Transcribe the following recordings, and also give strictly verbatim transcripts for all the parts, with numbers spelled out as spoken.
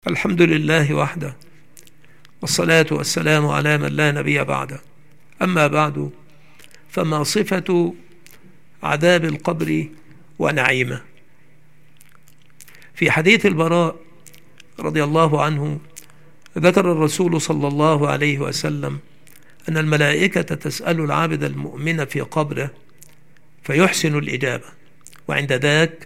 الحمد لله وحده، والصلاة والسلام على من لا نبي بعده. أما بعد، فما صفة عذاب القبر ونعيمه؟ في حديث البراء رضي الله عنه ذكر الرسول صلى الله عليه وسلم أن الملائكة تسأل العبد المؤمن في قبره فيحسن الإجابة، وعند ذاك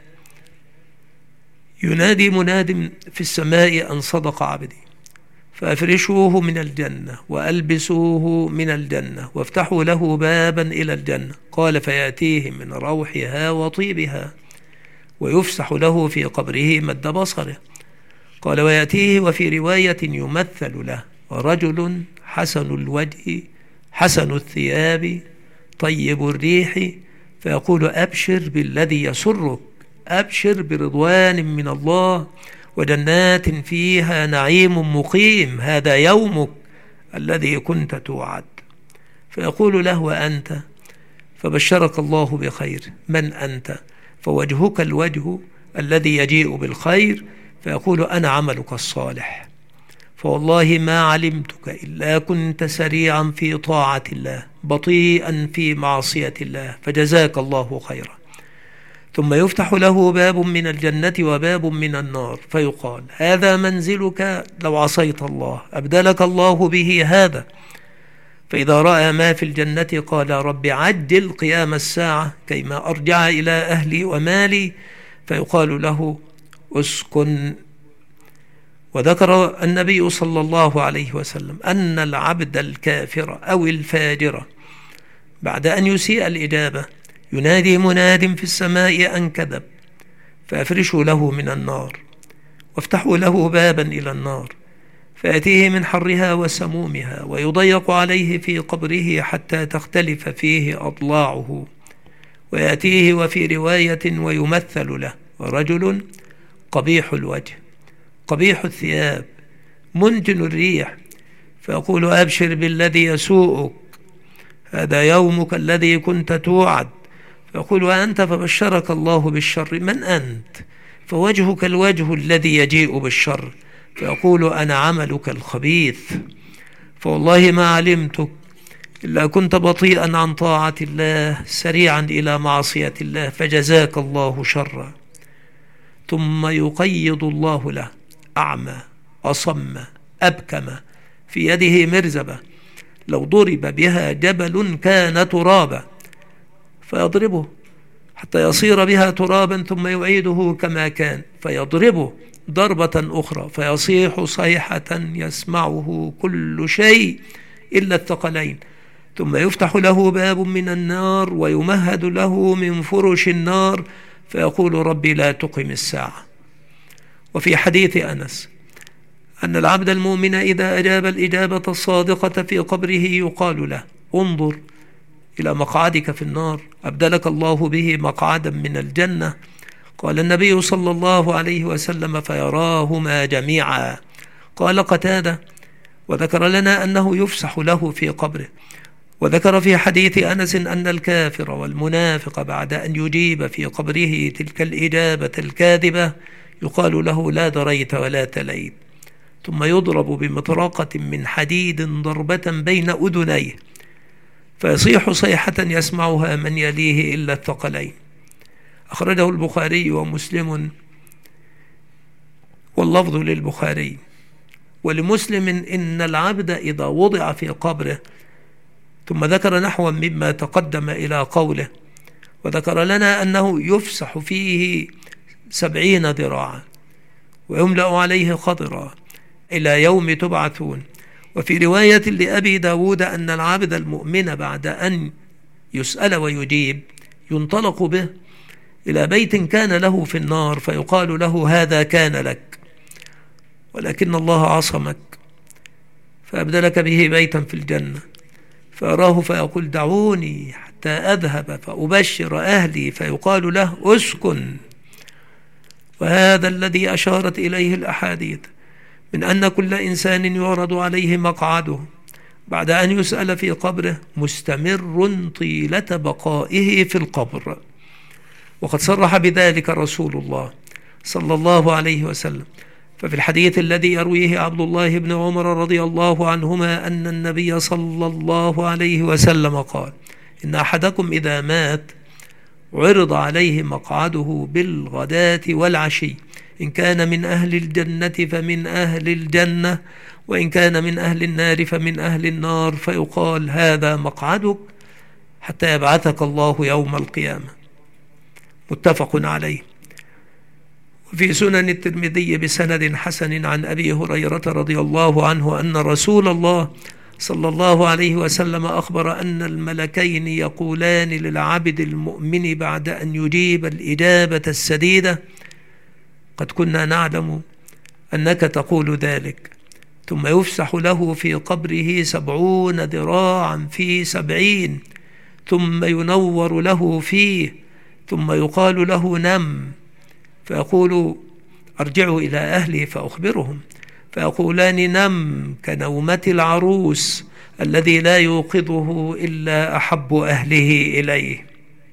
ينادي مناد في السماء أن صدق عبدي، فأفرشوه من الجنة وألبسوه من الجنة وافتحوا له بابا إلى الجنة. قال فيأتيه من روحها وطيبها ويفسح له في قبره مد بصره. قال ويأتيه وفي رواية يمثل له رجل حسن الوجه حسن الثياب طيب الريح، فيقول أبشر بالذي يسرك، أبشر برضوان من الله وجنات فيها نعيم مقيم، هذا يومك الذي كنت توعد. فيقول له وأنت؟ فبشرك الله بخير. من أنت؟ فوجهك الوجه الذي يجيء بالخير. فيقول أنا عملك الصالح، فوالله ما علمتك إلا كنت سريعا في طاعة الله بطيئا في معصية الله، فجزاك الله خيرا. ثم يفتح له باب من الجنة وباب من النار، فيقال هذا منزلك لو عصيت الله، أبدلك الله به هذا. فإذا رأى ما في الجنة قال رب عجل قيام الساعة كيما أرجع إلى أهلي ومالي، فيقال له اسكن. وذكر النبي صلى الله عليه وسلم أن العبد الكافر أو الفاجر بعد أن يسيء الإجابة ينادي مناد في السماء أن كذب، فأفرشوا له من النار وافتحوا له بابا إلى النار، فيأتيه من حرها وسمومها ويضيق عليه في قبره حتى تختلف فيه أضلاعه. ويأتيه وفي رواية ويمثل له رجل قبيح الوجه قبيح الثياب منتن الريح، فيقول أبشر بالذي يسوءك، هذا يومك الذي كنت توعد. فيقول وأنت؟ فبشرك الله بالشر. من أنت؟ فوجهك الوجه الذي يجيء بالشر. فيقول أنا عملك الخبيث، فوالله ما علمتك إلا كنت بطيئا عن طاعة الله سريعا إلى معصية الله، فجزاك الله شرا. ثم يقيض الله له أعمى أصم أبكم في يده مرزبة لو ضرب بها جبل كان ترابا، فيضربه حتى يصير بها ترابا ثم يعيده كما كان، فيضربه ضربة أخرى فيصيح صيحة يسمعه كل شيء إلا الثقلين. ثم يفتح له باب من النار ويمهد له من فرش النار، فيقول ربي لا تقم الساعة. وفي حديث أنس أن العبد المؤمن إذا أجاب الإجابة الصادقة في قبره يقال له انظر إلى مقعدك في النار، أبدلك الله به مقعدا من الجنة. قال النبي صلى الله عليه وسلم فيراهما جميعا. قال قتادة وذكر لنا أنه يفسح له في قبره. وذكر في حديث أنس أن الكافر والمنافق بعد أن يجيب في قبره تلك الإجابة الكاذبة يقال له لا دريت ولا تليت، ثم يضرب بمطرقة من حديد ضربة بين أذنيه فيصيح صيحة يسمعها من يليه إلا الثقلين. أخرجه البخاري ومسلم، واللفظ للبخاري. ولمسلم إن العبد إذا وضع في قبره، ثم ذكر نحوا مما تقدم إلى قوله، وذكر لنا أنه يفسح فيه سبعين ذراعا ويملأ عليه خضرا إلى يوم تبعثون. وفي رواية لأبي داود أن العبد المؤمن بعد أن يسأل ويجيب ينطلق به إلى بيت كان له في النار، فيقال له هذا كان لك ولكن الله عصمك فأبدلك به بيتا في الجنة. فأراه فيقول دعوني حتى أذهب فأبشر أهلي، فيقال له أسكن. وهذا الذي أشارت إليه الأحاديث من أن كل إنسان يعرض عليه مقعده بعد أن يسأل في قبره مستمر طيلة بقائه في القبر. وقد صرح بذلك رسول الله صلى الله عليه وسلم ففي الحديث الذي يرويه عبد الله بن عمر رضي الله عنهما أن النبي صلى الله عليه وسلم قال: إن أحدكم إذا مات عرض عليه مقعده بالغداة والعشي، إن كان من أهل الجنة فمن أهل الجنة، وإن كان من أهل النار فمن أهل النار، فيقال: هذا مقعدك حتى يبعثك الله يوم القيامة. متفق عليه. وفي سنن الترمذي بسند حسن عن أبي هريرة رضي الله عنه أن رسول الله صلى الله عليه وسلم أخبر أن الملكين يقولان للعبد المؤمن بعد أن يجيب الإجابة السديدة: قد كنا نعلم أنك تقول ذلك. ثم يفسح له في قبره سبعون ذراعا في سبعين، ثم ينور له فيه، ثم يقال له: نم. فيقول: أرجعوا إلى أهلي فأخبرهم. فيقولان: نم كنومة العروس الذي لا يوقظه إلا أحب أهله إليه،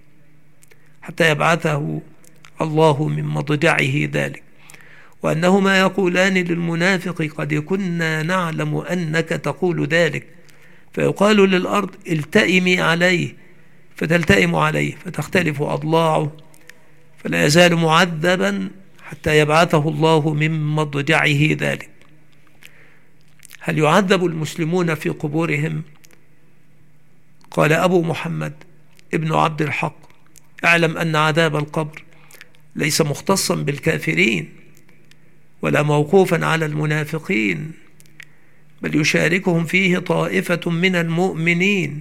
حتى يبعثه الله من مضجعه ذلك. وأنهما يقولان للمنافق: قد كنا نعلم أنك تقول ذلك. فيقال للأرض: التئمي عليه، فتلتئم عليه، فتختلف أضلاعه، فلا يزال معذبا حتى يبعثه الله من مضجعه ذلك. هل يعذب المسلمون في قبورهم؟ قال أبو محمد ابن عبد الحق: اعلم أن عذاب القبر ليس مختصا بالكافرين ولا موقوفا على المنافقين، بل يشاركهم فيه طائفة من المؤمنين،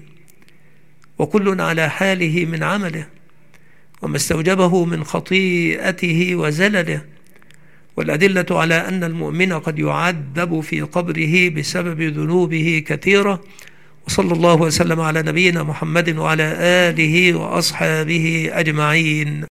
وكل على حاله من عمله وما استوجبه من خطيئته وزلله. والأدلة على أن المؤمن قد يعذب في قبره بسبب ذنوبه كثيرة. وصلى الله وسلم على نبينا محمد وعلى آله وأصحابه أجمعين.